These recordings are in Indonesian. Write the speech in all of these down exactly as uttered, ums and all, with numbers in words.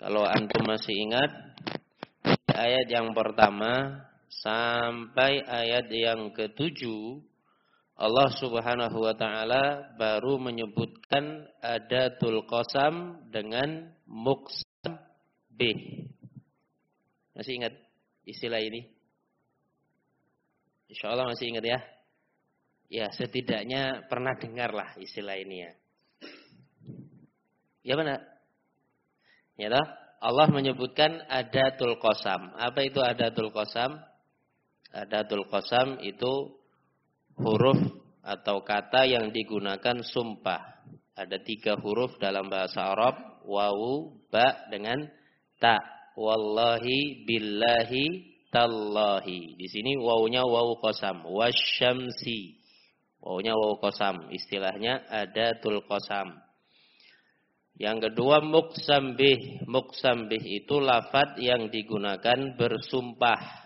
Kalau antum masih ingat, ayat yang pertama sampai ayat yang ketujuh, Allah Subhanahu wa taala baru menyebutkan adatul qasam dengan muqsam bih. Masih ingat istilah ini? Insyaallah masih ingat ya? Ya, setidaknya pernah dengarlah istilah ini ya. Ya benar? Ya toh? Allah menyebutkan adatul qasam. Apa itu adatul qasam? Adatul qasam itu huruf atau kata yang digunakan sumpah. Ada tiga huruf dalam bahasa Arab, wawu, ba dengan ta. Wallahi, billahi, tallahi. Di sini wawunya wawu qasam. Wasyamsi. Wawunya wawu qasam. Istilahnya adatul qasam. Yang kedua muqsam bih. Muqsam bih itu lafadz yang digunakan bersumpah.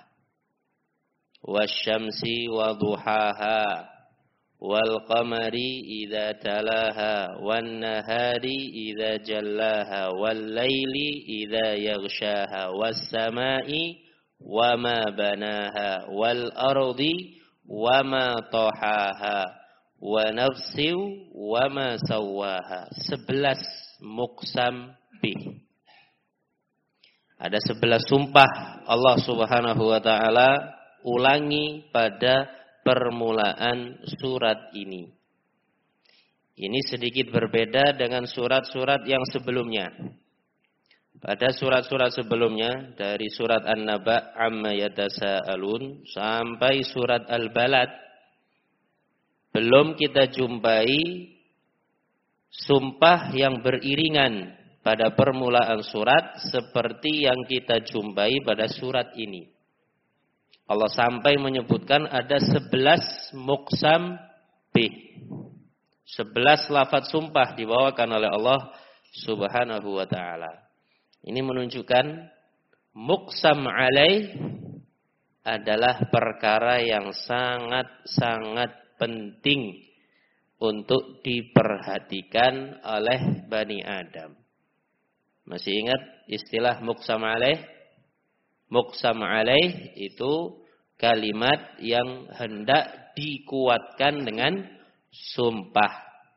Wasyamsi wa duhaha wal qamari idza talaha wan nahari idza jallaha wal laili idza yaghshaha was samai wama banaha wal ardi wama tahaha wa nafsi wama sawaha. Sebelas muqsam bih. Ada sebelas sumpah Allah Subhanahu wa taala ulangi pada permulaan surat ini. Ini sedikit berbeda dengan surat-surat yang sebelumnya. Pada surat-surat sebelumnya, dari surat An-Naba amma yatasaalun sampai surat Al-Balad, belum kita jumpai sumpah yang beriringan pada permulaan surat seperti yang kita jumpai pada surat ini. Allah sampai menyebutkan ada sebelas muqsam bih. Sebelas lafaz sumpah dibawakan oleh Allah Subhanahu wa ta'ala. Ini menunjukkan muqsam alaih adalah perkara yang sangat-sangat penting untuk diperhatikan oleh Bani Adam. Masih ingat istilah muqsam alaih? Muqsam alaih itu kalimat yang hendak dikuatkan dengan sumpah.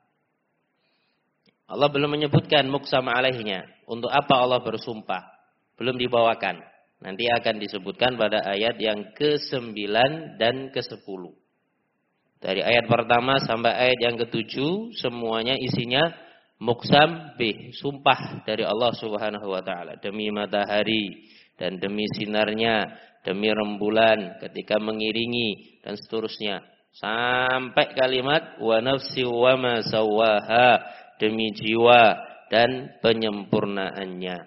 Allah belum menyebutkan muqsam alaihnya. Untuk apa Allah bersumpah? Belum dibawakan. Nanti akan disebutkan pada ayat yang kesembilan dan kesepuluh. Dari ayat pertama sampai ayat yang ketujuh, semuanya isinya muqsam bih. Sumpah dari Allah Subhanahu wa ta'ala. Demi matahari dan demi sinarnya, demi rembulan ketika mengiringi dan seterusnya. Sampai kalimat wa nafsi wa ma sawaha, demi jiwa dan penyempurnaannya.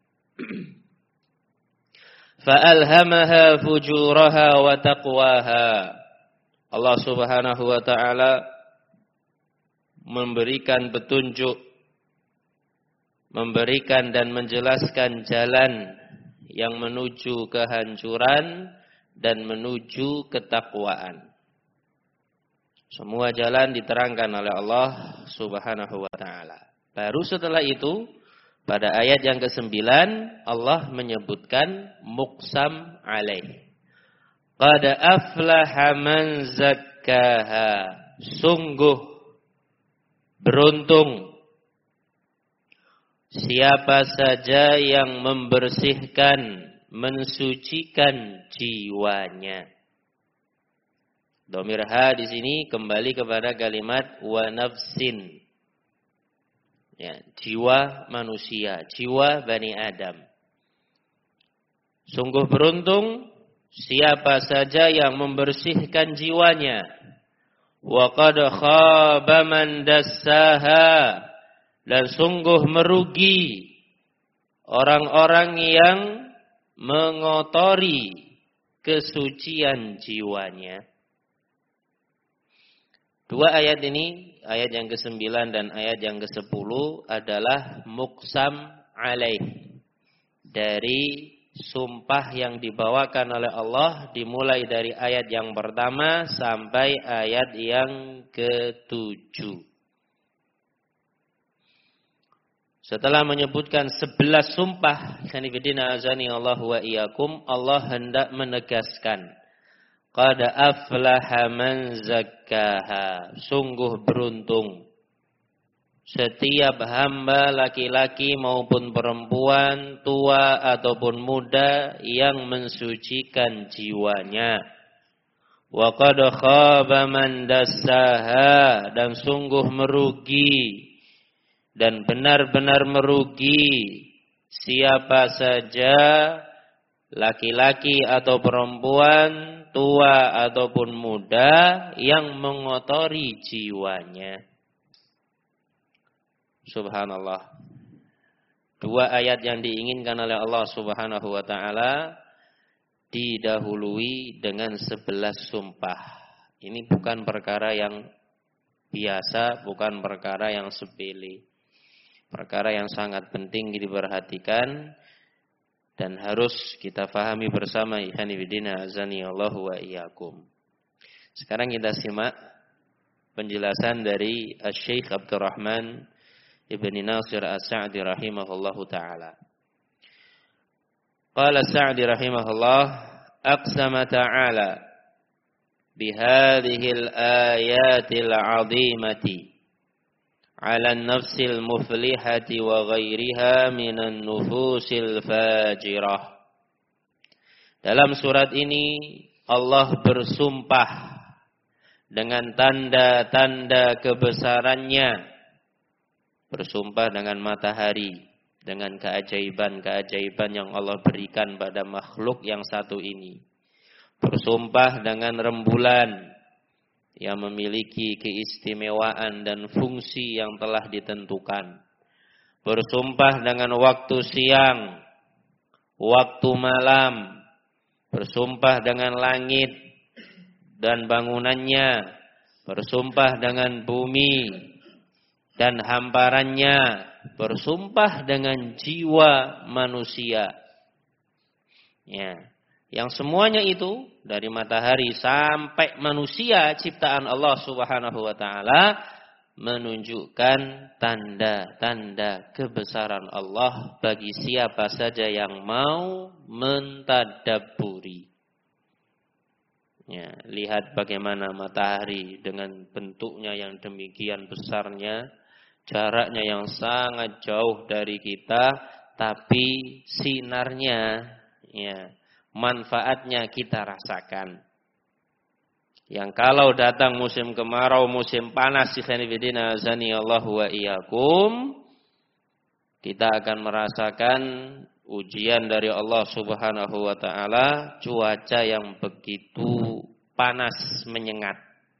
Fa alhamaha fujuraha wa taqwaha. Allah Subhanahu wa ta'ala memberikan petunjuk, memberikan dan menjelaskan jalan yang menuju kehancuran dan menuju ketakwaan. Semua jalan diterangkan oleh Allah Subhanahu wa ta'ala. Baru setelah itu, pada ayat yang kesembilan, Allah menyebutkan muqsam alaih. Qad aflaha man zakkaha. Sungguh beruntung siapa saja yang membersihkan, mensucikan jiwanya. Dhamir ha di sini kembali kepada kalimat wa nafsin. Ya, jiwa manusia, jiwa Bani Adam. Sungguh beruntung siapa saja yang membersihkan jiwanya. Wa qad khaba man dassaha. Dan sungguh merugi orang-orang yang mengotori kesucian jiwanya. Dua ayat ini, ayat yang kesembilan dan ayat yang kesepuluh adalah muqsam alaih. Dari sumpah yang dibawakan oleh Allah dimulai dari ayat yang pertama sampai ayat yang ketujuh. Setelah menyebutkan sebelas sumpah, sanibidina azani Allah wa iyyakum, Allah hendak menegaskan, qad aflaha man zakkaha, sungguh beruntung setiap hamba laki-laki maupun perempuan, tua ataupun muda yang mensucikan jiwanya. Wa qad khaba man dassaha, dan sungguh merugi dan benar-benar merugi siapa saja laki-laki atau perempuan, tua ataupun muda yang mengotori jiwanya. Subhanallah. Dua ayat yang diinginkan oleh Allah Subhanahu wa taala didahului dengan sebelas sumpah. Ini bukan perkara yang biasa, bukan perkara yang sepele. Perkara yang sangat penting diperhatikan dan harus kita fahami bersama, ikhwani fillah azani Allah wa iyyakum. Sekarang kita simak penjelasan dari Asy-Syaikh Abdurrahman Ibn Nasir As-Sa'di rahimahullahu taala. Qala As-Sa'di rahimahullah, aqsama ta'ala bihadhihi al-ayatil 'azimati 'ala an-nafsil muflihati wa ghairiha minan nufusil fajirah. Dalam surat ini Allah bersumpah dengan tanda-tanda kebesarannya, bersumpah dengan matahari, dengan keajaiban-keajaiban yang Allah berikan pada makhluk yang satu ini. Bersumpah dengan rembulan yang memiliki keistimewaan dan fungsi yang telah ditentukan. Bersumpah dengan waktu siang, waktu malam. Bersumpah dengan langit dan bangunannya. Bersumpah dengan bumi dan hamparannya. Bersumpah dengan jiwa manusia. Ya. Yang semuanya itu dari matahari sampai manusia ciptaan Allah Subhanahu wa taala menunjukkan tanda-tanda kebesaran Allah bagi siapa saja yang mau mentadabburi. Ya, lihat bagaimana matahari dengan bentuknya yang demikian besarnya, jaraknya yang sangat jauh dari kita, tapi sinarnya, ya, manfaatnya kita rasakan. Yang kalau datang musim kemarau, musim panas, ikhwanifidina azani Allah wa iyyakum, kita akan merasakan ujian dari Allah Subhanahu wa taala, cuaca yang begitu panas menyengat.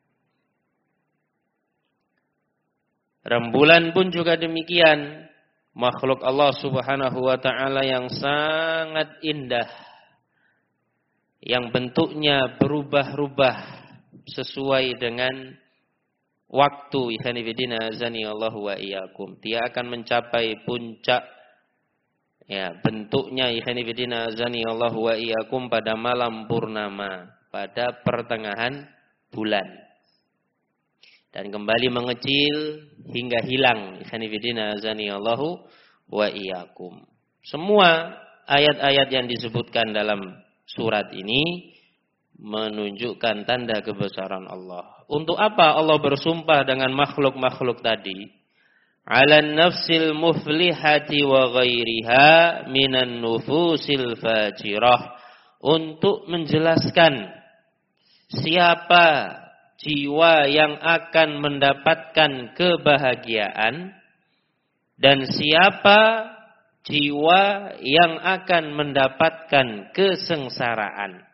Rembulan pun juga demikian, makhluk Allah Subhanahu wa taala yang sangat indah, yang bentuknya berubah-ubah sesuai dengan waktu, ikhwanifidina azani Allah wa iyyakum. Dia akan mencapai puncak, ya, bentuknya ikhwanifidina azani Allah wa iyyakum pada malam purnama, pada pertengahan bulan, dan kembali mengecil hingga hilang, ikhwanifidina azani Allah wa iyyakum. Semua ayat-ayat yang disebutkan dalam surat ini menunjukkan tanda kebesaran Allah. Untuk apa Allah bersumpah dengan makhluk-makhluk tadi? Alan nafsil muflihati wa ghairiha minan nufusil fajirah. Untuk menjelaskan siapa jiwa yang akan mendapatkan kebahagiaan dan siapa jiwa yang akan mendapatkan kesengsaraan.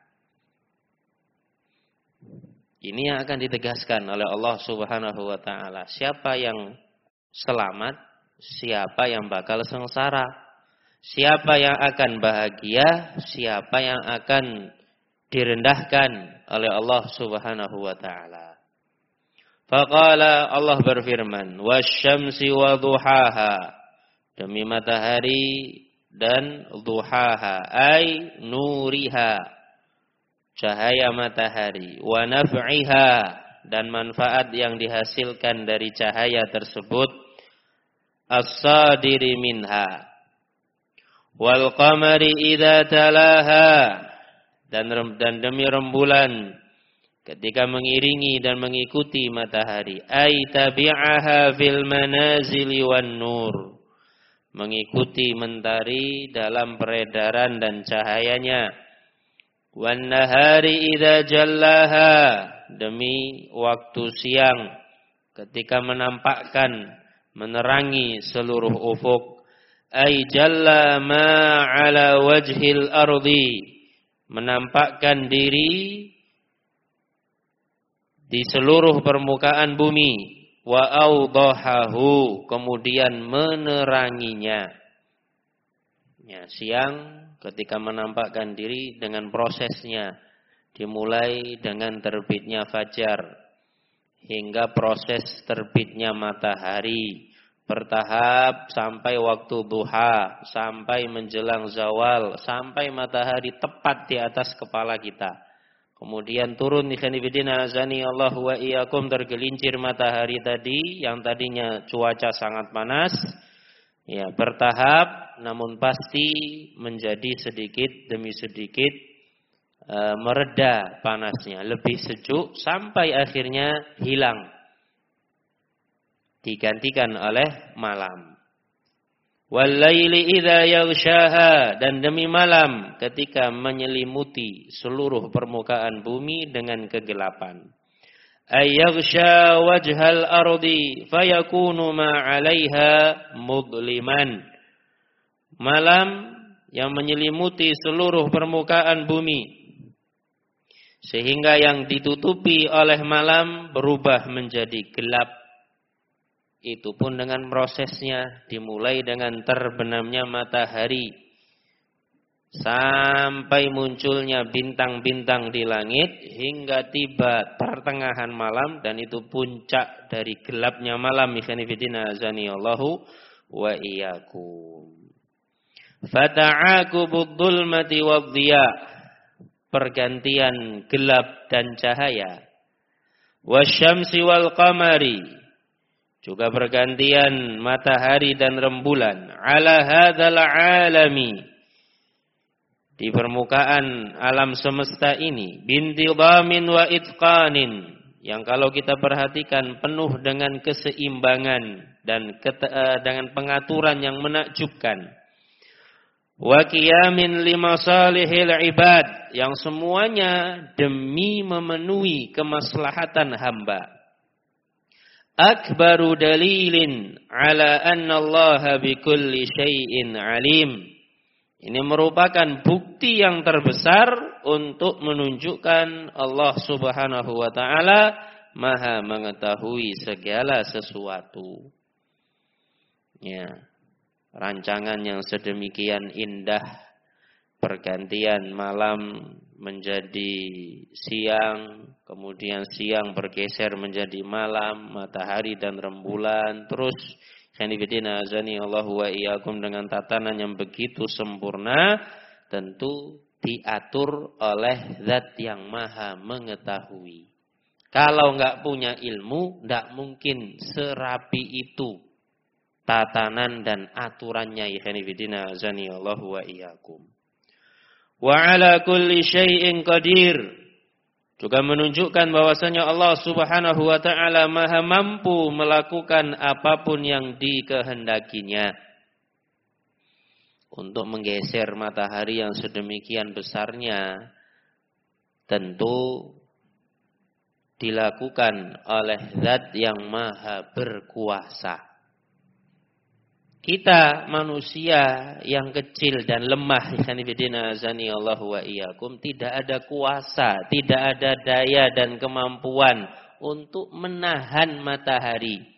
Ini yang akan ditegaskan oleh Allah Subhanahu wa taala. Siapa yang selamat, siapa yang bakal sengsara. Siapa yang akan bahagia, siapa yang akan direndahkan oleh Allah Subhanahu wa taala. Faqala, Allah berfirman, wasyamsi wa duhaha, demi matahari dan duhaha, ay nuriha, cahaya matahari, wa naf'iha, dan manfaat yang dihasilkan dari cahaya tersebut, as-sadiri minha wal qamari idza talaha, dan dan demi rembulan ketika mengiringi dan mengikuti matahari. Ay tabi'aha fil manazili wan nur, mengikuti mentari dalam peredaran dan cahayanya. Wan nahari idza jallaha, demi waktu siang ketika menampakkan, menerangi seluruh ufuk. Ay jalla ma ala wajhil ardi, menampakkan diri di seluruh permukaan bumi. Wa awdahahu, kemudian meneranginya. Ya, siang ketika menampakkan diri dengan prosesnya, dimulai dengan terbitnya fajar hingga proses terbitnya matahari, bertahap sampai waktu duha, sampai menjelang zawal, sampai matahari tepat di atas kepala kita. Kemudian turun ikhwanifidina azani Allah wa iyyakum, tergelincir matahari tadi yang tadinya cuaca sangat panas, ya bertahap namun pasti menjadi sedikit demi sedikit e, mereda panasnya, lebih sejuk sampai akhirnya hilang, digantikan oleh malam. Wal-laili idza yaghshaha, dan demi malam ketika menyelimuti seluruh permukaan bumi dengan kegelapan. Ay yaghsha wajhal ardi fayakunu ma 'alaiha mudliman. Malam yang menyelimuti seluruh permukaan bumi sehingga yang ditutupi oleh malam berubah menjadi gelap. Itu pun dengan prosesnya, dimulai dengan terbenamnya matahari sampai munculnya bintang-bintang di langit hingga tiba pertengahan malam, dan itu puncak dari gelapnya malam. Ikhwanifidina azanillahu wa iyyakum. Fata'aqubud dhulmati wadhiya, pergantian gelap dan cahaya. Wasyamsi wal qamari, juga pergantian matahari dan rembulan. Ala hadzal alami, di permukaan alam semesta ini. Bintidamin wa itqanin, yang kalau kita perhatikan penuh dengan keseimbangan dan dengan pengaturan yang menakjubkan. Wa qiyamin limasalihil ibad, yang semuanya demi memenuhi kemaslahatan hamba. Akbaru dalilin ala anna Allah bikulli syai'in alim. Ini merupakan bukti yang terbesar untuk menunjukkan Allah Subhanahu wa taala Maha mengetahui segala sesuatu. Ya, rancangan yang sedemikian indah, pergantian malam menjadi siang, kemudian siang bergeser menjadi malam, matahari dan rembulan, terus khanifidina azani Allahu wa iyyakum dengan tatanan yang begitu sempurna, tentu diatur oleh zat yang maha mengetahui. Kalau enggak punya ilmu, enggak mungkin serapi itu tatanan dan aturannya. Khanifidina azani Allahu wa iyyakum. Wa ala kulli syai'in qadir, juga menunjukkan bahwasanya Allah Subhanahu wa taala Maha mampu melakukan apapun yang dikehendakinya. Untuk menggeser matahari yang sedemikian besarnya tentu dilakukan oleh zat yang maha berkuasa. Kita manusia yang kecil dan lemah, ikhwanifidina azani Allahu wa iyyakum, tidak ada kuasa, tidak ada daya dan kemampuan untuk menahan matahari.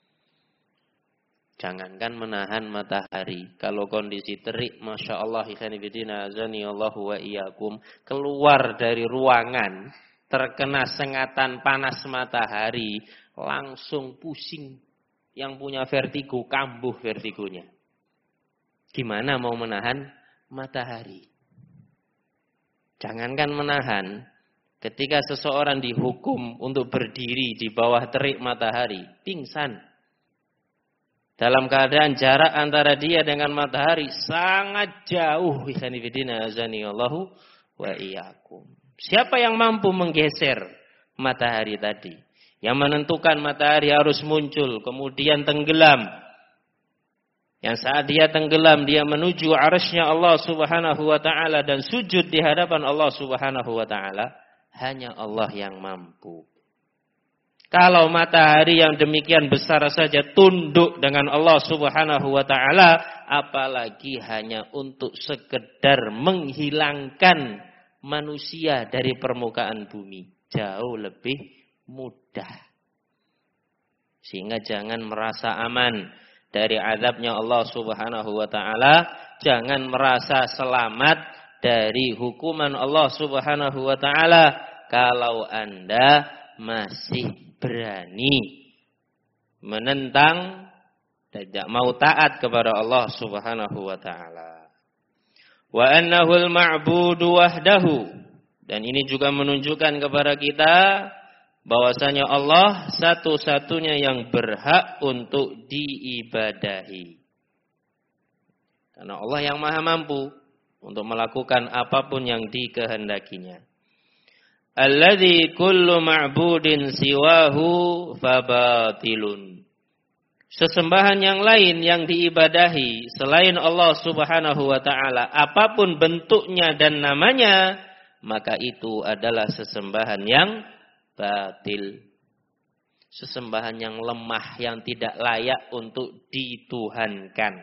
Jangankan menahan matahari, kalau kondisi terik, masya Allah, ikhwanifidina azani Allahu wa iyyakum, keluar dari ruangan terkena sengatan panas matahari, langsung pusing. Yang punya vertigo, kambuh vertigonya. Gimana mau menahan matahari? Jangankan menahan, ketika seseorang dihukum untuk berdiri di bawah terik matahari, pingsan. dalam keadaan jarak antara dia dengan matahari sangat jauh. Ikhwani fillah azanillahu wa iyyakum. Siapa yang mampu menggeser matahari tadi? Yang menentukan matahari harus muncul, kemudian tenggelam. Yang saat dia tenggelam, dia menuju arsy-Nya Allah Subhanahu wa ta'ala dan sujud di hadapan Allah Subhanahu wa ta'ala. Hanya Allah yang mampu. Kalau matahari yang demikian besar saja tunduk dengan Allah Subhanahu wa ta'ala, apalagi hanya untuk sekedar menghilangkan manusia dari permukaan bumi. Jauh lebih mudah. Sehingga jangan merasa aman dari azabnya Allah Subhanahu wa ta'ala. Jangan merasa selamat dari hukuman Allah Subhanahu wa ta'ala. Kalau Anda masih berani menentang, tidak mau taat kepada Allah Subhanahu wa ta'ala. Wa annahul ma'budu wahdahu. Dan ini juga menunjukkan kepada kita bahwasanya Allah satu-satunya yang berhak untuk diibadahi. Karena Allah yang maha mampu untuk melakukan apapun yang dikehendakinya. Alladzi kullu ma'budin siwahu fabatilun. Sesembahan yang lain yang diibadahi selain Allah Subhanahu wa ta'ala, apapun bentuknya dan namanya, maka itu adalah sesembahan yang batil. Sesembahan yang lemah, yang tidak layak untuk dituhankan.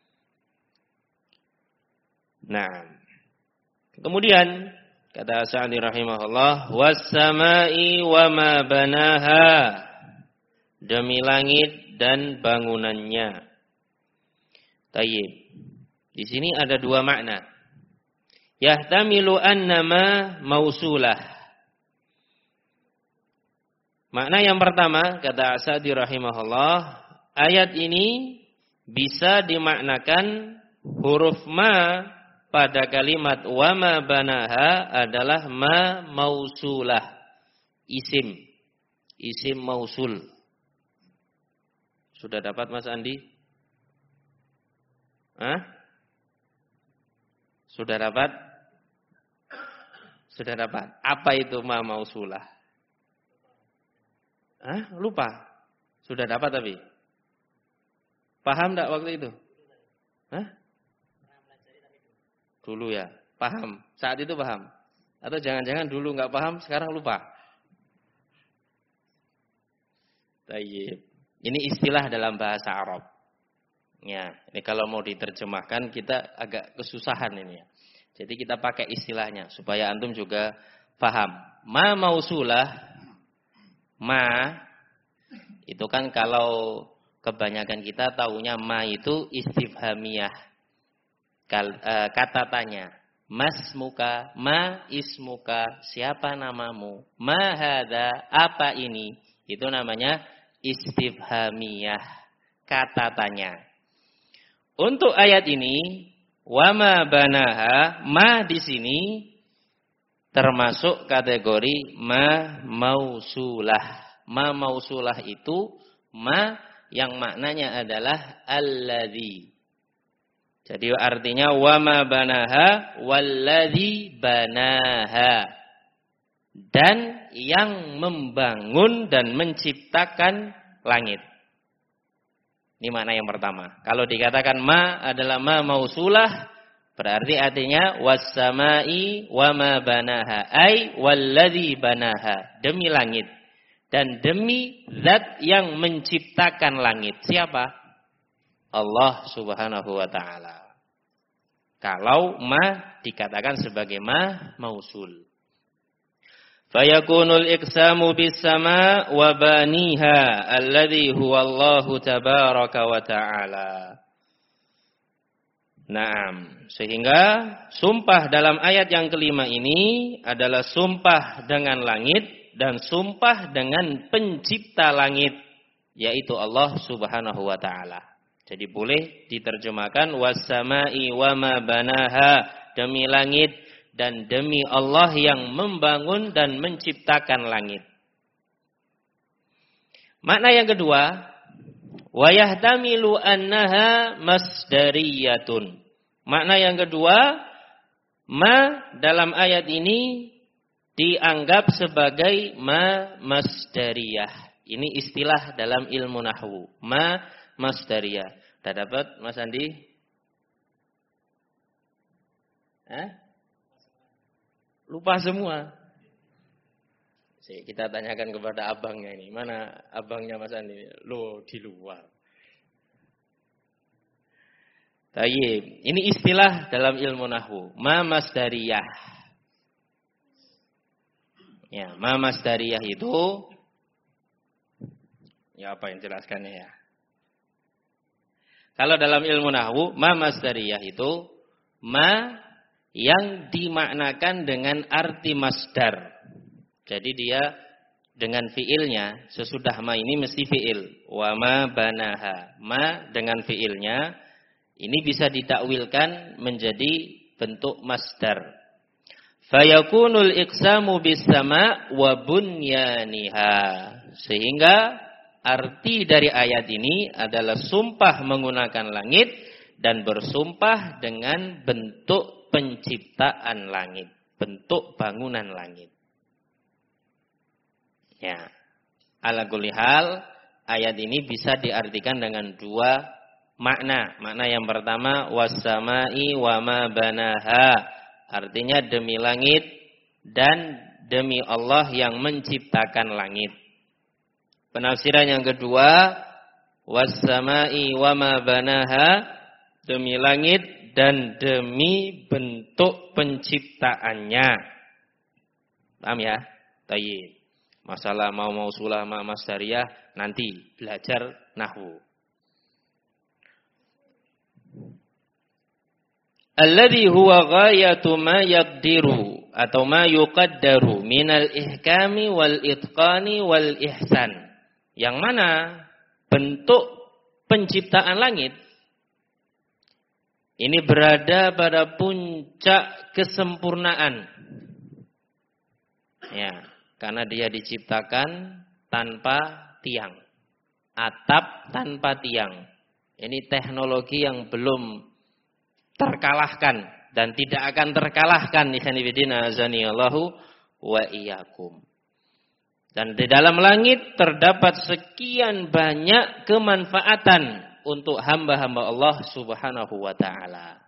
Nah, kemudian kata Sa'di rahimahullah, was-sama'i wa ma banaha. Demi langit dan bangunannya. Tayyib. Di sini ada dua makna. Yahtamilu annama mausulah. Makna yang pertama, kata Sa'di rahimahullah, ayat ini bisa dimaknakan huruf ma pada kalimat wa ma banaha adalah ma mausulah. Isim. Isim mausul. Sudah dapat Mas Andi? Hah? Sudah dapat? Sudah dapat. Apa itu ma mausulah? Hah? Lupa. Sudah dapat tapi? Paham enggak waktu itu? Hah? Dulu ya, paham. Saat itu paham. Atau jangan-jangan dulu enggak paham, sekarang lupa. Tayyib. Ini istilah dalam bahasa Arab. Ya, ini kalau mau diterjemahkan kita agak kesusahan ini ya. Jadi kita pakai istilahnya supaya antum juga paham. Ma mausulah, ma itu kan kalau kebanyakan kita taunya ma itu istifhamiyah. Kata tanya. Mas muka, ma ismuka, siapa namamu? Ma hadza, apa ini? Itu namanya istifhamiyah, kata tanya. Untuk ayat ini, wa ma banaha, ma di sini termasuk kategori ma mausulah. Ma mausulah itu ma yang maknanya adalah alladzi. Jadi artinya wa ma banaha walladzi banaha. Dan yang membangun dan menciptakan langit. Ini makna yang pertama. Kalau dikatakan ma adalah ma mausulah, berarti artinya was-sama'i wa ma banaha, ai walladzi banaha, demi langit dan demi zat yang menciptakan langit. Siapa? Allah Subhanahu wa taala. Kalau ma dikatakan sebagai ma mausul. Fayakunul iqsamu bis sama wa baniha alladhi huwa Allah tabaraka wa ta'ala. Naam, sehingga sumpah dalam ayat yang kelima ini adalah sumpah dengan langit dan sumpah dengan pencipta langit, yaitu Allah Subhanahu wa ta'ala. Jadi boleh diterjemahkan was-sama'i wa ma banaha, demi langit dan demi Allah yang membangun dan menciptakan langit. Makna yang kedua, Wa yahtamilu annaha masdariyatun. Makna yang kedua, ma dalam ayat ini dianggap sebagai ma masdariyah. Ini istilah dalam ilmu nahwu. Ma masdariyah. Sudah dapat Mas Andi? Hah? Lupa semua. Kita tanyakan kepada abangnya ini. Mana abangnya Mas Andi? Loh, di luar. Tayyib. Ini istilah dalam ilmu nahwu. Ma masdariyah. Ya, ma masdariyah itu ya apa yang jelaskannya ya? Kalau dalam ilmu nahwu, ma masdariyah itu ma yang dimaknakan dengan arti masdar. Jadi dia dengan fiilnya, sesudah ma ini mesti fiil. Wa ma banaha. Ma dengan fiilnya, ini bisa ditakwilkan menjadi bentuk masdar. Fayakunul iqsamu bis-sama' wa bunyaniha. Sehingga arti dari ayat ini adalah sumpah menggunakan langit dan bersumpah dengan bentuk penciptaan langit. Bentuk bangunan langit. Ya, ala kulli hal ayat ini bisa diartikan dengan dua makna. Makna yang pertama was-sama'i wa ma banaha, artinya demi langit dan demi Allah yang menciptakan langit. Penafsiran yang kedua was-sama'i wa ma banaha, demi langit dan demi bentuk penciptaannya. Paham ya? Tayyib. Masalah mau mausulah ma masdariyah nanti belajar nahwu. Alladhi huwa ghayatu ma yaqdiru atau ma yuqaddaru minal ihkami wal itqani wal ihsan. Yang mana bentuk penciptaan langit ini berada pada puncak kesempurnaan. Ya. Karena dia diciptakan tanpa tiang. Atap tanpa tiang. Ini teknologi yang belum terkalahkan. Dan tidak akan terkalahkan. Ikhwanifidina azanillahu wa iyyakum. Dan di dalam langit terdapat sekian banyak kemanfaatan untuk hamba-hamba Allah subhanahu wa ta'ala.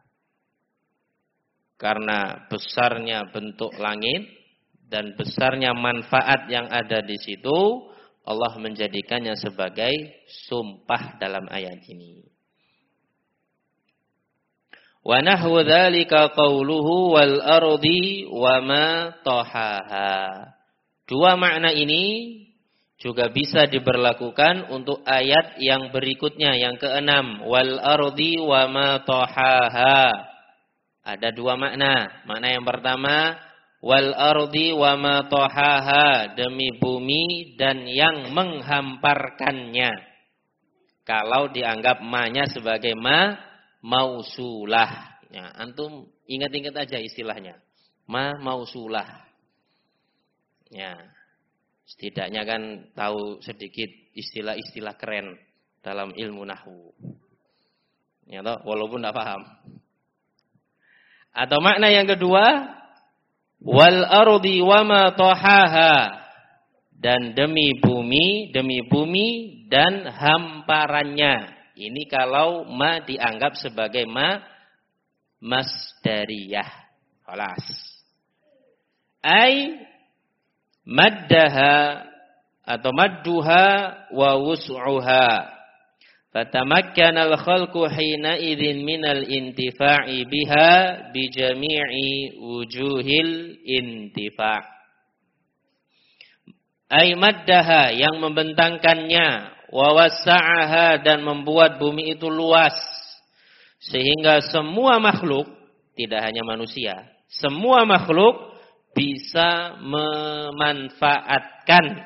Karena besarnya bentuk langit dan besarnya manfaat yang ada di situ, Allah menjadikannya sebagai sumpah dalam ayat ini. Wa nahwu dzalika qauluhu wal ardi wa ma tahaha. Dua makna ini juga bisa diberlakukan untuk ayat yang berikutnya, yang keenam, wal ardi wa ma tahaha. Ada dua makna. Makna yang pertama, wal ardi wa ma tahaha, demi bumi dan yang menghamparkannya. Kalau dianggap ma-nya sebagai ma mausulah. Ya, antum ingat-ingat aja istilahnya. Ma mausulah. Ya. Setidaknya kan tahu sedikit istilah-istilah keren dalam ilmu nahwu. Ya toh, walaupun enggak paham. Atau makna yang kedua, wal ardi wa ma tahaha, dan demi bumi, demi bumi dan hamparannya. Ini kalau ma dianggap sebagai ma masdariyah. Khalas. Ai maddaha atau madduha wa wus'uha. Fatamakkana al-khalqu hina idzin minal intifa'i biha bi jami'i wujuhil intifa'. Ay maddaha, yang membentangkannya, wa wassa'aha, dan membuat bumi itu luas sehingga semua makhluk, tidak hanya manusia, semua makhluk bisa memanfaatkan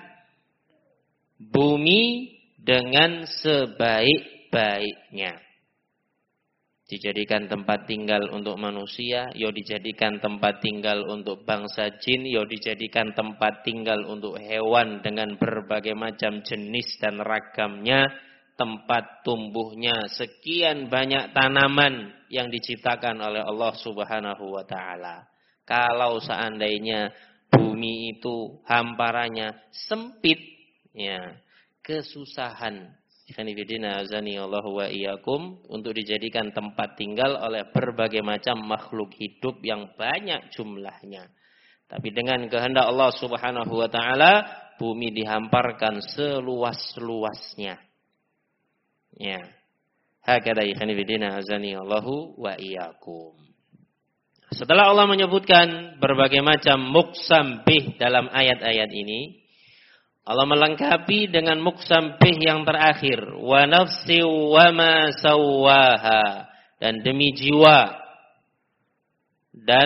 bumi dengan sebaik-baiknya. Dijadikan tempat tinggal untuk manusia, yo dijadikan tempat tinggal untuk bangsa jin, yo dijadikan tempat tinggal untuk hewan dengan berbagai macam jenis dan ragamnya, tempat tumbuhnya sekian banyak tanaman yang diciptakan oleh Allah Subhanahu wa taala. Kalau seandainya bumi itu hamparannya sempit, ya, kesusahan Khanifidina azani Allah wa iyyakum untuk dijadikan tempat tinggal oleh berbagai macam makhluk hidup yang banyak jumlahnya. Tapi dengan kehendak Allah Subhanahu wa taala, bumi dihamparkan seluas-luasnya. Ya. Hakada khanifidina azani Allah wa iyyakum. Setelah Allah menyebutkan berbagai macam muqsam bih dalam ayat-ayat ini, Allah melengkapi dengan muqsam bih yang terakhir, wa nafsi wa ma sawwaha, dan demi jiwa dan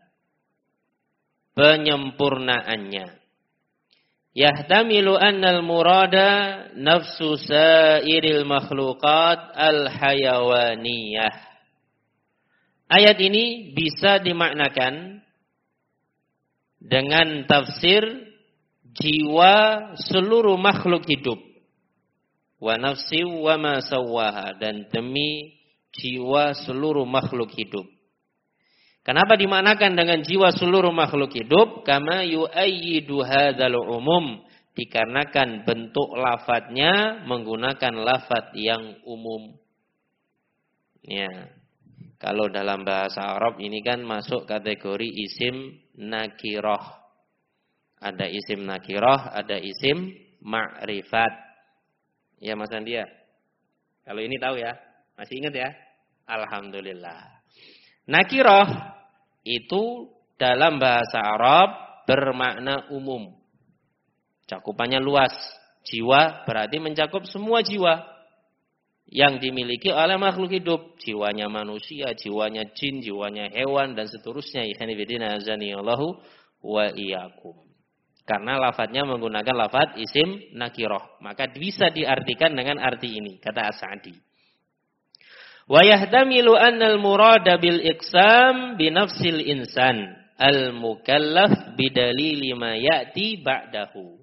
penyempurnaannya. Yahtamilu annal murada nafsu sairil makhluqat al-hayawaniyah. Ayat ini bisa dimaknakan dengan tafsir jiwa seluruh makhluk hidup. Wa nafsi wa ma sawwaha, dan demi jiwa seluruh makhluk hidup. Kenapa dimaknakan dengan jiwa seluruh makhluk hidup? Kama yu'ayyidu hadzal umum, dikarenakan bentuk lafadznya menggunakan lafadz yang umum. Ya. Kalau dalam bahasa Arab ini kan masuk kategori isim nakirah. Ada isim nakirah, ada isim ma'rifat. Ya Mas Andia. Kalau ini tahu ya? Masih ingat ya? Alhamdulillah. Nakirah itu dalam bahasa Arab bermakna umum. Cakupannya luas. Jiwa berarti mencakup semua jiwa yang dimiliki oleh makhluk hidup. Jiwanya manusia, jiwanya jin, jiwanya hewan, dan seterusnya. Ikhwanifidina azanillahu wa iyyakum. Karena lafadznya menggunakan lafadz isim nakirah, maka bisa diartikan dengan arti ini, kata As-Sa'di. Wa yahtamilu annal murada bil iqsam bi nafsil insan al mukallaf bidalili ma ya'ti ba'dahu.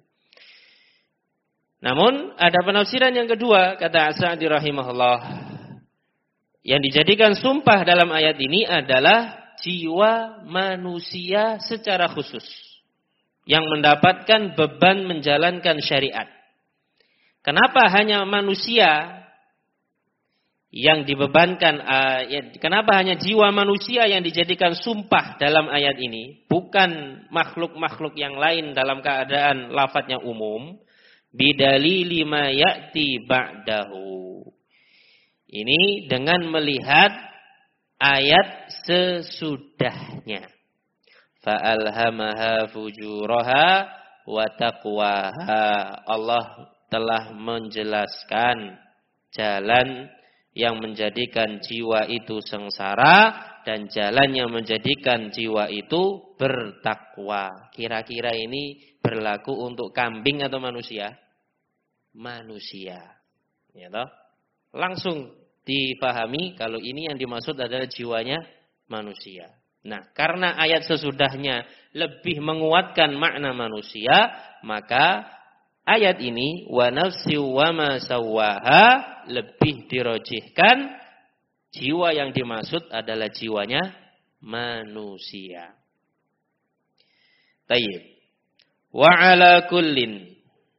Namun ada penafsiran yang kedua, kata As-Sa'di rahimahullah. Yang dijadikan sumpah dalam ayat ini adalah jiwa manusia secara khusus yang mendapatkan beban menjalankan syariat. Kenapa hanya manusia yang dibebankan, uh, ya, kenapa hanya jiwa manusia yang dijadikan sumpah dalam ayat ini, bukan makhluk-makhluk yang lain dalam keadaan lafadznya umum? Bidalili ma ya'ti ba'dahu. Ini dengan melihat ayat sesudahnya. Fa'alhamaha fujuraha wa taqwaha. Allah telah menjelaskan jalan yang menjadikan jiwa itu sengsara dan jalan yang menjadikan jiwa itu bertakwa. Kira-kira ini berlaku untuk kambing atau manusia? Manusia. Ya toh? Langsung dipahami kalau ini yang dimaksud adalah jiwanya manusia. Nah, karena ayat sesudahnya lebih menguatkan makna manusia, maka ayat ini wa nafsi wa ma sawwaha lebih dirojihkan jiwa yang dimaksud adalah jiwanya manusia. Tayyib. Wa ala kullin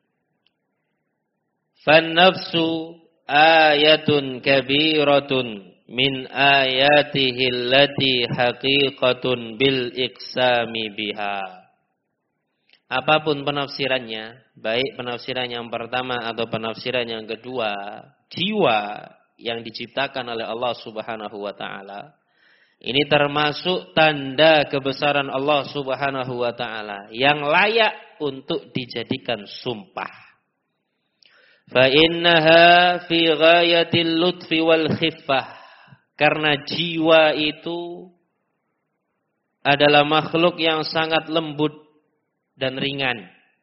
fan nafsu ayatun kabiratun min ayatihi allati haqiqatun bil iqsami biha. Apapun penafsirannya, baik penafsiran yang pertama atau penafsiran yang kedua, jiwa yang diciptakan oleh Allah Subhanahu wa taala ini termasuk tanda kebesaran Allah Subhanahu wa taala yang layak untuk dijadikan sumpah. Fa innaha fi ghayatil lutfi wal khiffah. Karena jiwa itu adalah makhluk yang sangat lembut dan ringan.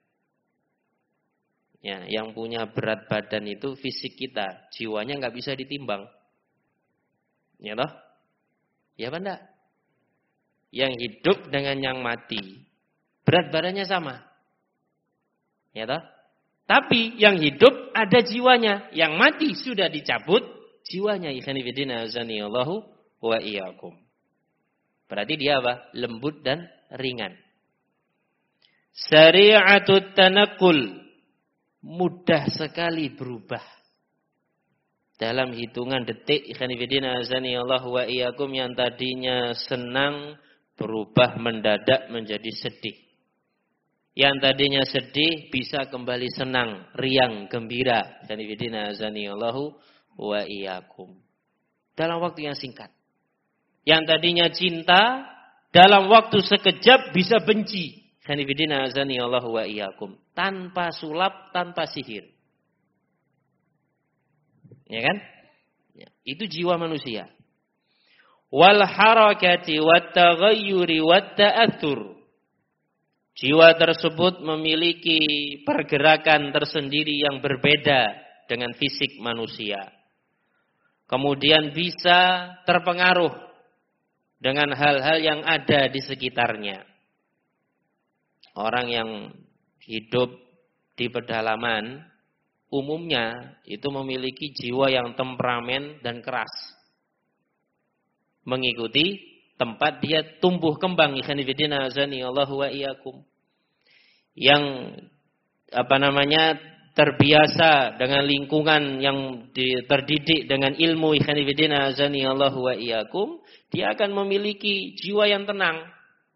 Ya, yang punya berat badan itu fisik kita, jiwanya nggak bisa ditimbang. Ya toh? Ya apa enggak? Yang hidup dengan yang mati, berat badannya sama. Ya toh? Tapi yang hidup ada jiwanya. Yang mati sudah dicabut jiwanya. Ikhwan fillah azanillahu wa iyyakum. Berarti dia apa? Lembut dan ringan. Sari'atut tanaqqul. Mudah sekali berubah. Dalam hitungan detik. Ikhwan fillah azanillahu wa iyyakum. Yang tadinya senang berubah mendadak menjadi sedih. Yang tadinya sedih bisa kembali senang, riang, gembira. Ikhwan azanillahu wa iyyakum. Dalam waktu yang singkat. Yang tadinya cinta dalam waktu sekejap bisa benci. Ikhwan azanillahu wa iyyakum. Tanpa sulap, tanpa sihir. Ya kan? Ya, itu jiwa manusia. Wal harakati wat taghayyuri wat ta'athur. Jiwa tersebut memiliki pergerakan tersendiri yang berbeda dengan fisik manusia. Kemudian bisa terpengaruh dengan hal-hal yang ada di sekitarnya. Orang yang hidup di pedalaman umumnya itu memiliki jiwa yang temperamen dan keras. Mengikuti tempat dia tumbuh kembang. Ikhwan fillah azanillahu wa iyyakum. Yang apa namanya terbiasa dengan lingkungan yang terdidik dengan ilmu. Ikhwan fillah azanillahu wa iyyakum. Dia akan memiliki jiwa yang tenang.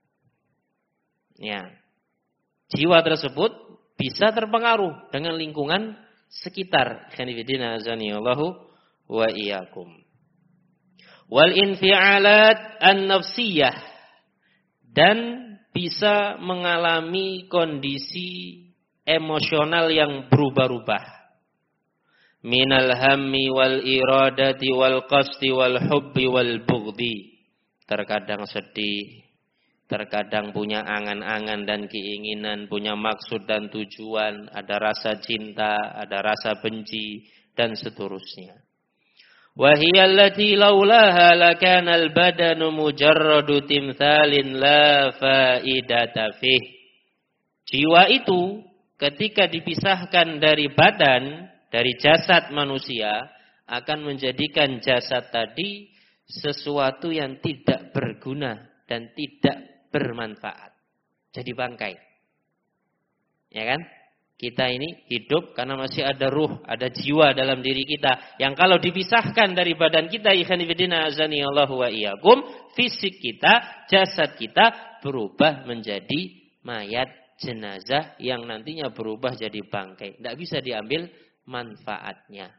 Ya. Jiwa tersebut bisa terpengaruh dengan lingkungan sekitar. Ikhwan fillah azanillahu wa iyyakum. Wal infi'alat an-nafsiyah, dan bisa mengalami kondisi emosional yang berubah-ubah. Minal hammi wal iradati wal qasdi wal hubbi wal bughdi. Terkadang sedih, terkadang punya angan-angan dan keinginan, punya maksud dan tujuan, ada rasa cinta, ada rasa benci dan seterusnya. وهي التي لولاها لكان البدن مجرد تمثال لا فائدة فيه. Jiwa itu ketika dipisahkan dari badan, dari jasad manusia, akan menjadikan jasad tadi sesuatu yang tidak berguna dan tidak bermanfaat. Jadi bangkai. Ya kan? Kita ini hidup karena masih ada ruh, ada jiwa dalam diri kita. Yang kalau dipisahkan dari badan kita, ikhwan fillah azanillahu wa iyyakum, fisik kita, jasad kita berubah menjadi mayat jenazah yang nantinya berubah jadi bangkai. Tidak bisa diambil manfaatnya.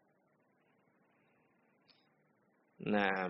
Nah,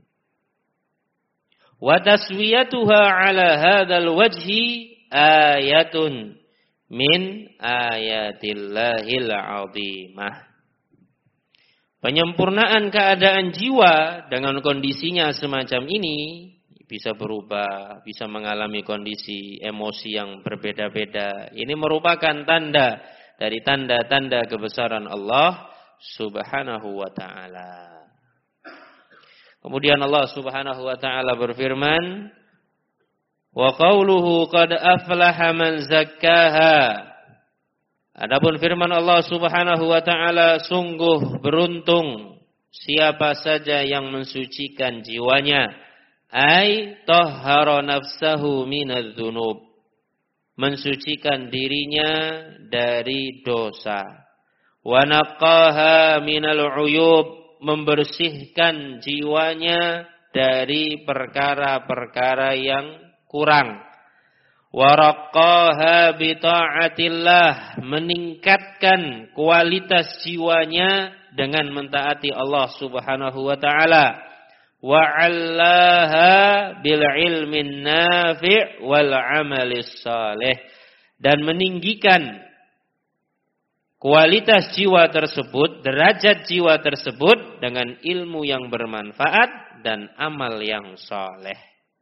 wa taswiyatuha ala hadzal wajhi ayatun min ayatillahil azimah. Penyempurnaan keadaan jiwa dengan kondisinya semacam ini bisa berubah, bisa mengalami kondisi emosi yang berbeda-beda. Ini merupakan tanda dari tanda-tanda kebesaran Allah Subhanahu wa taala. Kemudian Allah Subhanahu wa taala berfirman, wa qauluhu qad aflaha man zakkaha. Adapun firman Allah Subhanahu wa taala, sungguh beruntung siapa saja yang mensucikan jiwanya, ai tahhara nafsahu minadz-dzunub, mensucikan dirinya dari dosa, wa naqqaha minal uyub, membersihkan jiwanya dari perkara-perkara yang kurang, waraqqaha bi ta'atillah, meningkatkan kualitas jiwanya dengan mentaati Allah Subhanahu wa taala, wa 'allaha bil ilmin nafi' wal 'amalis salih, dan meninggikan kualitas jiwa tersebut, derajat jiwa tersebut dengan ilmu yang bermanfaat dan amal yang saleh.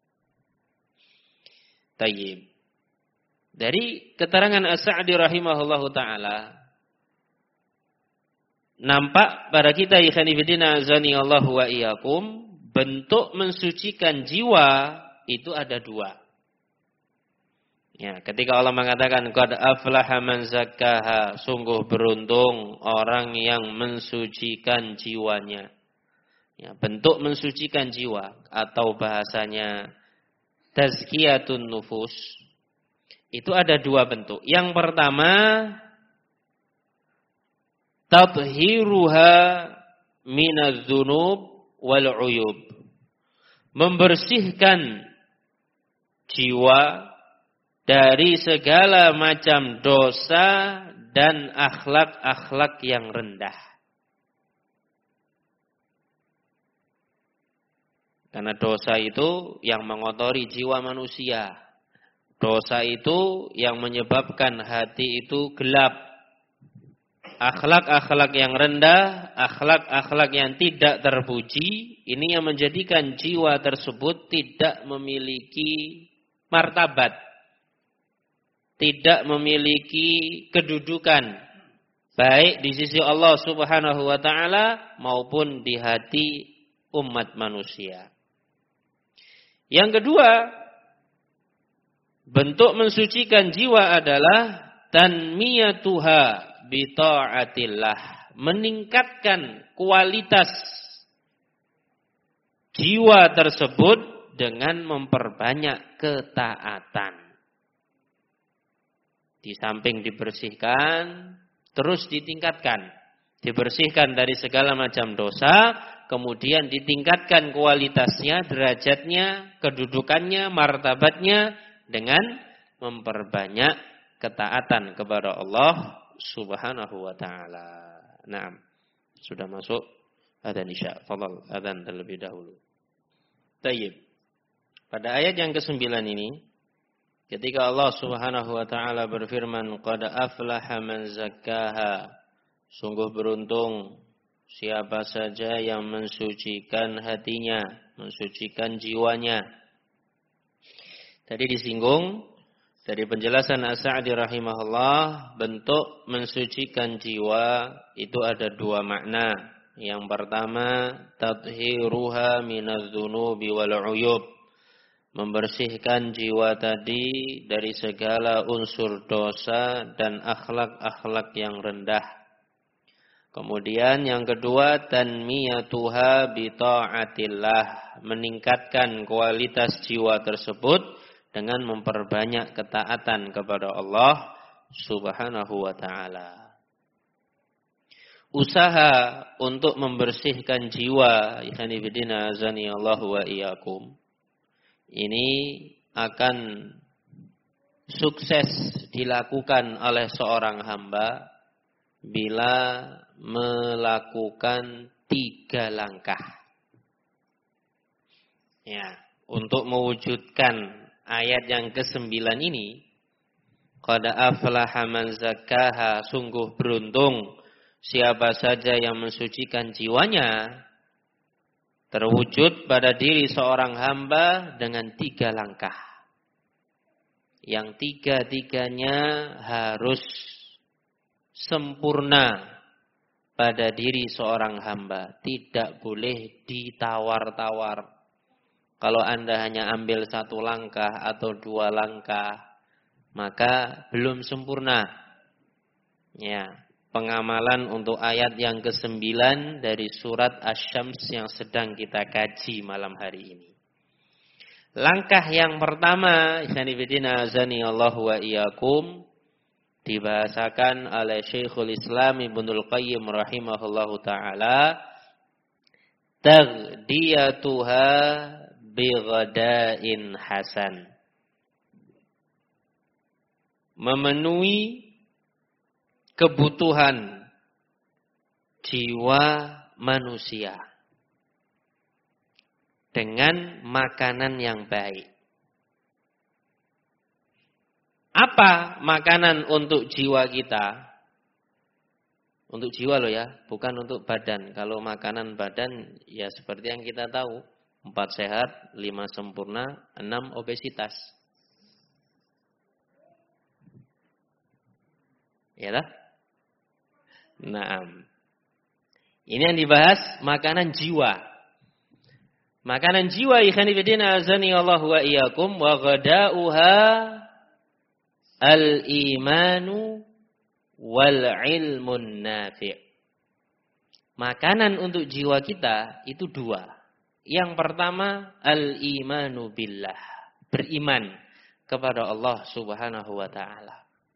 Tayyib. Dari keterangan As-Sa'di rahimahullahu ta'ala, nampak pada kita ikhwan fillah azanillahu wa iyyakum, bentuk mensucikan jiwa itu ada dua. Ya, ketika Allah mengatakan qad aflaha man zakkaha, sungguh beruntung orang yang mensucikan jiwanya. Ya, bentuk mensucikan jiwa atau bahasanya tazkiyatun nufus itu ada dua bentuk. Yang pertama tathiruha minadz dzunub wal uyub. Membersihkan jiwa dari segala macam dosa dan akhlak-akhlak yang rendah. Karena dosa itu yang mengotori jiwa manusia. Dosa itu yang menyebabkan hati itu gelap. Akhlak-akhlak yang rendah, akhlak-akhlak yang tidak terpuji, ini yang menjadikan jiwa tersebut tidak memiliki martabat. Tidak memiliki kedudukan baik di sisi Allah Subhanahu wa taala maupun di hati umat manusia. Yang kedua, bentuk mensucikan jiwa adalah tanmiyatuha bi ta'atillah, meningkatkan kualitas jiwa tersebut dengan memperbanyak ketaatan. Di samping dibersihkan, terus ditingkatkan. Dibersihkan dari segala macam dosa, kemudian ditingkatkan kualitasnya, derajatnya, kedudukannya, martabatnya dengan memperbanyak ketaatan kepada Allah Subhanahu wa taala. Naam. Sudah masuk adzan Isya. Fadhal adzan terlebih dahulu. Tayyib. Pada ayat yang kesembilan ini, ketika Allah Subhanahu wa taala berfirman, qad aflaha man zakkaha, sungguh beruntung siapa saja yang mensucikan hatinya, mensucikan jiwanya. Tadi disinggung dari penjelasan As-Sa'di rahimahullah, bentuk mensucikan jiwa itu ada dua makna. Yang pertama, tathiruha minadz dzunubi wal 'uyub, membersihkan jiwa tadi dari segala unsur dosa dan akhlak-akhlak yang rendah. Kemudian yang kedua, tanmiyatuha bi ta'atillah, meningkatkan kualitas jiwa tersebut dengan memperbanyak ketaatan kepada Allah Subhanahu wa taala. Usaha untuk membersihkan jiwa, ikhwani fillah azani Allah wa iyyakum, ini akan sukses dilakukan oleh seorang hamba bila melakukan tiga langkah. Ya, untuk mewujudkan ayat yang kesembilan ini, qad aflaha man zakkaha, sungguh beruntung siapa saja yang mensucikan jiwanya, terwujud pada diri seorang hamba dengan tiga langkah. Yang tiga-tiganya harus sempurna pada diri seorang hamba. Tidak boleh ditawar-tawar. Kalau Anda hanya ambil satu langkah atau dua langkah, maka belum sempurna. Ya, pengamalan untuk ayat yang kesembilan dari surat Asy-Syams yang sedang kita kaji malam hari ini. Langkah yang pertama, ikhwani fillah azani Allah wa iyyakum, dibahasakan oleh Syekhul Islam Ibnul Qayyim rahimahullahu taala, taghdiyatuha bighada'in hasan, memenuhi kebutuhan jiwa manusia dengan makanan yang baik. Apa makanan untuk jiwa kita? Untuk jiwa loh ya, bukan untuk badan. Kalau makanan badan ya seperti yang kita tahu, empat sehat, lima sempurna, enam obesitas. Ya lah? Naam. Ini yang dibahas makanan jiwa. Makanan jiwa ikhwani fillah azani Allah wa iyyakum, wa ghada'uha al-imanu wal ilmun nafi'. Makanan untuk jiwa kita itu dua. Yang pertama, al-imanu billah. Beriman kepada Allah Subhanahu wa ta'ala.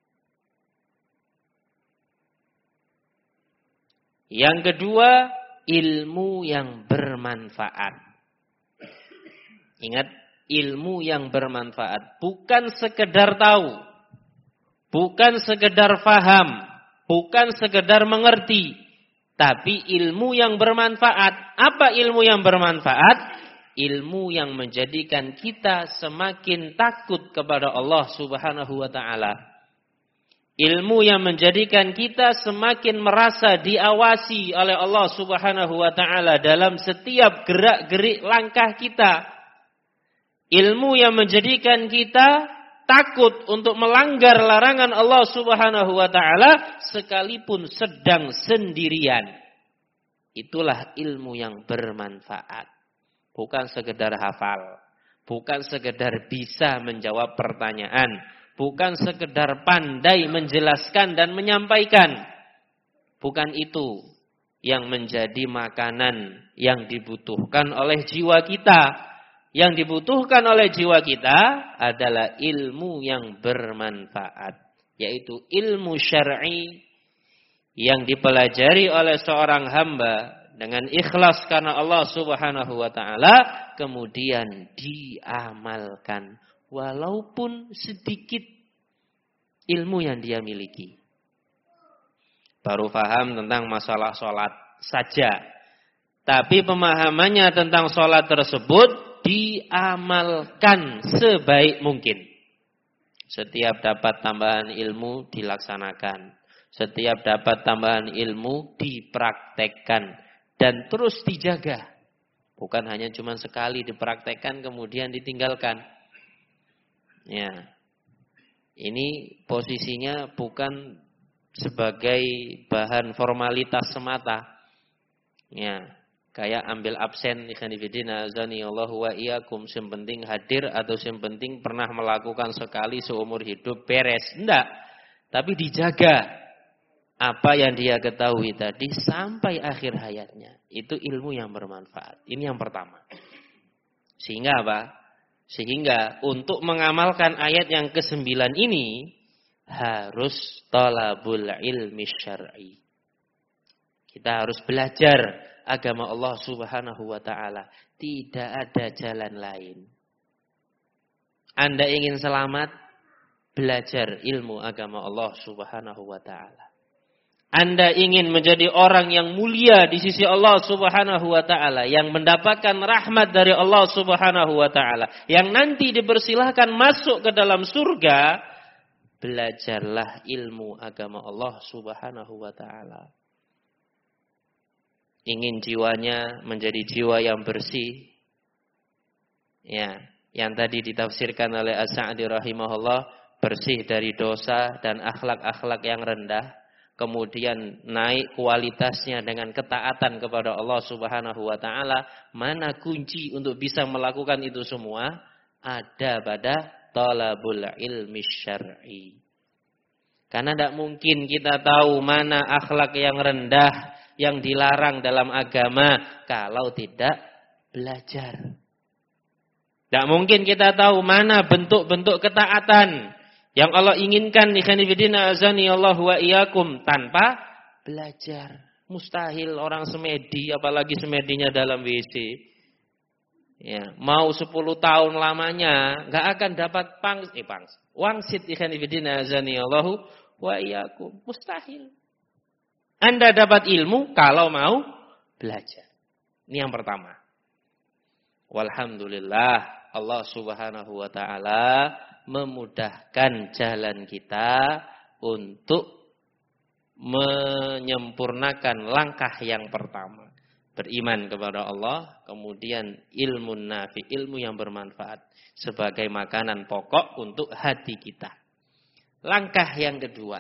Yang kedua, ilmu yang bermanfaat. Ingat, ilmu yang bermanfaat. Bukan sekedar tahu. Bukan sekedar faham. Bukan sekedar mengerti. Tapi ilmu yang bermanfaat. Apa ilmu yang bermanfaat? Ilmu yang menjadikan kita semakin takut kepada Allah Subhanahu wa ta'ala. Ilmu yang menjadikan kita semakin merasa diawasi oleh Allah Subhanahu wa ta'ala dalam setiap gerak-gerik langkah kita. Ilmu yang menjadikan kita takut untuk melanggar larangan Allah Subhanahu wa ta'ala sekalipun sedang sendirian. Itulah ilmu yang bermanfaat. Bukan sekedar hafal. Bukan sekedar bisa menjawab pertanyaan. Bukan sekedar pandai menjelaskan dan menyampaikan. Bukan itu yang menjadi makanan yang dibutuhkan oleh jiwa kita. Yang dibutuhkan oleh jiwa kita adalah ilmu yang bermanfaat. Yaitu ilmu syar'i yang dipelajari oleh seorang hamba dengan ikhlas karena Allah Subhanahu wa ta'ala. Kemudian diamalkan. Walaupun sedikit ilmu yang dia miliki. Baru paham tentang masalah sholat saja. Tapi pemahamannya tentang sholat tersebut diamalkan sebaik mungkin. Setiap dapat tambahan ilmu dilaksanakan. Setiap dapat tambahan ilmu dipraktekkan. Dan terus dijaga. Bukan hanya cuma sekali dipraktekkan kemudian ditinggalkan. Ya, ini posisinya bukan sebagai bahan formalitas semata. Ya, kayak ambil absen ikhwan fillah azani Allahu wa iyyakum, yang penting hadir atau yang penting pernah melakukan sekali seumur hidup beres. Enggak, tapi dijaga apa yang dia ketahui tadi sampai akhir hayatnya. Itu ilmu yang bermanfaat. Ini yang pertama. Sehingga apa? Sehingga untuk mengamalkan ayat yang kesembilan ini harus talabul ilmi syar'i. Kita harus belajar agama Allah Subhanahu wa ta'ala. Tidak ada jalan lain. Anda ingin selamat, belajar ilmu agama Allah Subhanahu wa ta'ala. Anda ingin menjadi orang yang mulia di sisi Allah Subhanahu wa ta'ala, yang mendapatkan rahmat dari Allah Subhanahu wa ta'ala, yang nanti dipersilahkan masuk ke dalam surga, belajarlah ilmu agama Allah Subhanahu wa ta'ala. Ingin jiwanya menjadi jiwa yang bersih, ya, yang tadi ditafsirkan oleh As-Sa'di rahimahullah, bersih dari dosa dan akhlak-akhlak yang rendah. Kemudian naik kualitasnya dengan ketaatan kepada Allah Subhanahu wa ta'ala. Mana kunci untuk bisa melakukan itu semua? Ada pada talabul ilmi syar'i. Karena tidak mungkin kita tahu mana akhlak yang rendah, yang dilarang dalam agama, kalau tidak belajar. Tidak mungkin kita tahu mana bentuk-bentuk ketaatan yang Allah inginkan di khanifidina azani Allah wa iyyakum tanpa belajar. Mustahil orang semedi, apalagi semedinya dalam W C. Ya, mau sepuluh tahun lamanya nggak akan dapat pang, eh, pang, wangsit di khanifidina azani Allah wa iyyakum. Mustahil. Anda dapat ilmu kalau mau belajar. Ini yang pertama. Walhamdulillah Allah Subhanahu wa ta'ala memudahkan jalan kita untuk menyempurnakan langkah yang pertama. Beriman kepada Allah, kemudian ilmu nafi, ilmu yang bermanfaat sebagai makanan pokok untuk hati kita. Langkah yang kedua.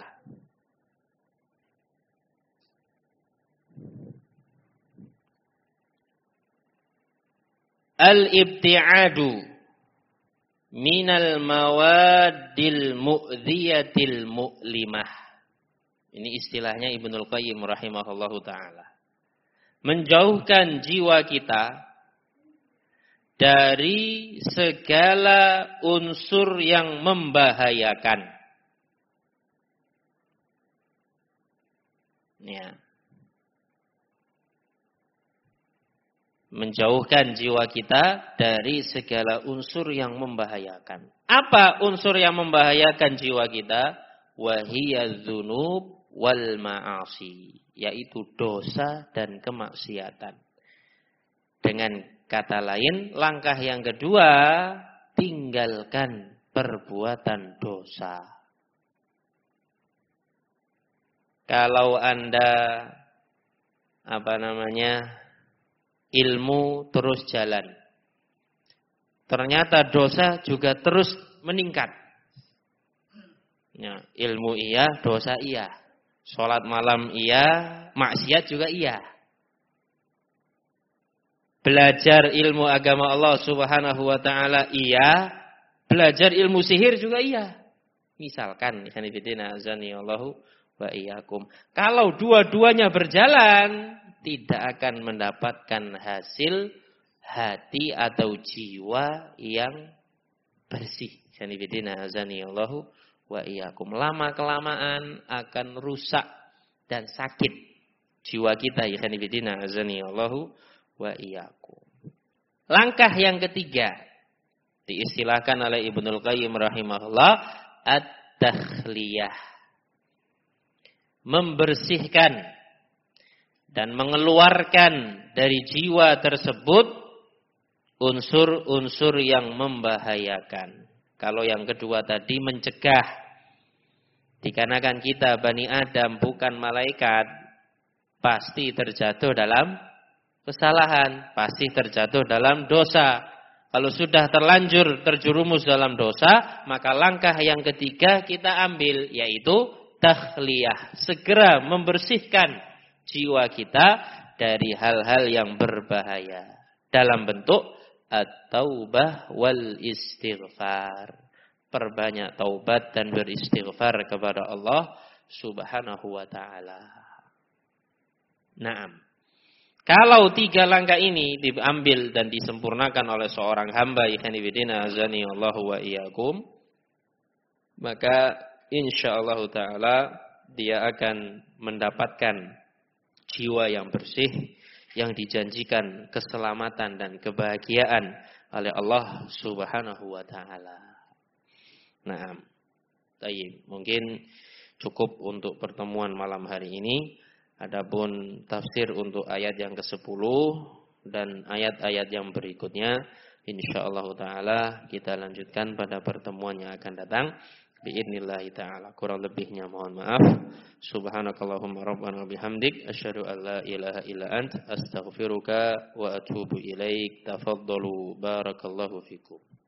Al-ibti'adu minal mawaddil mu'dhiyatil mu'limah. Ini istilahnya Ibnul Qayyim rahimahullahu ta'ala. Menjauhkan jiwa kita dari segala unsur yang membahayakan. Ya. Menjauhkan jiwa kita dari segala unsur yang membahayakan. Apa unsur yang membahayakan jiwa kita? Wahiyadzunub wal ma'asi, yaitu dosa dan kemaksiatan. Dengan kata lain, langkah yang kedua, tinggalkan perbuatan dosa. Kalau Anda apa namanya? ilmu terus jalan, ternyata dosa juga terus meningkat. Ya, ilmu iya, dosa iya. Sholat malam iya, maksiat juga iya. Belajar ilmu agama Allah subhanahu wa ta'ala iya. Belajar ilmu sihir juga iya. Misalkan, wa iyyakum. Kalau dua-duanya berjalan, tidak akan mendapatkan hasil hati atau jiwa yang bersih. Wa iyyakum. Lama-kelamaan akan rusak dan sakit jiwa kita. Wa iyyakum. Langkah yang ketiga diistilahkan oleh Ibnul Qayyim rahimahullah at-takhliyah. Membersihkan dan mengeluarkan dari jiwa tersebut unsur-unsur yang membahayakan. Kalau yang kedua tadi mencegah. Dikarenakan kita Bani Adam bukan malaikat, pasti terjatuh dalam kesalahan, pasti terjatuh dalam dosa. Kalau sudah terlanjur terjerumus dalam dosa, maka langkah yang ketiga kita ambil, yaitu takhliyah. Segera membersihkan jiwa kita dari hal-hal yang berbahaya. Dalam bentuk at-taubah wal istighfar. Perbanyak taubat dan beristighfar kepada Allah subhanahu wa ta'ala. Naam. Kalau tiga langkah ini diambil dan disempurnakan oleh seorang hamba, ikhwanifidina azani Allahu wa iyyakum, maka insyaallah ta'ala dia akan mendapatkan jiwa yang bersih, yang dijanjikan keselamatan dan kebahagiaan oleh Allah subhanahu wa ta'ala. Nah, baik, mungkin cukup untuk pertemuan malam hari ini. Adapun tafsir untuk ayat yang kesepuluh dan ayat-ayat yang berikutnya, insyaallah ta'ala kita lanjutkan pada pertemuan yang akan datang. Biidnillahi ta'ala. Kurang lebihnya mohon maaf. Subhanakallahumma rabbana bihamdik, asyhadu an la ilaha illa ant, astaghfiruka wa atubu ilaik. Tafaddalu, barakallahu fikum.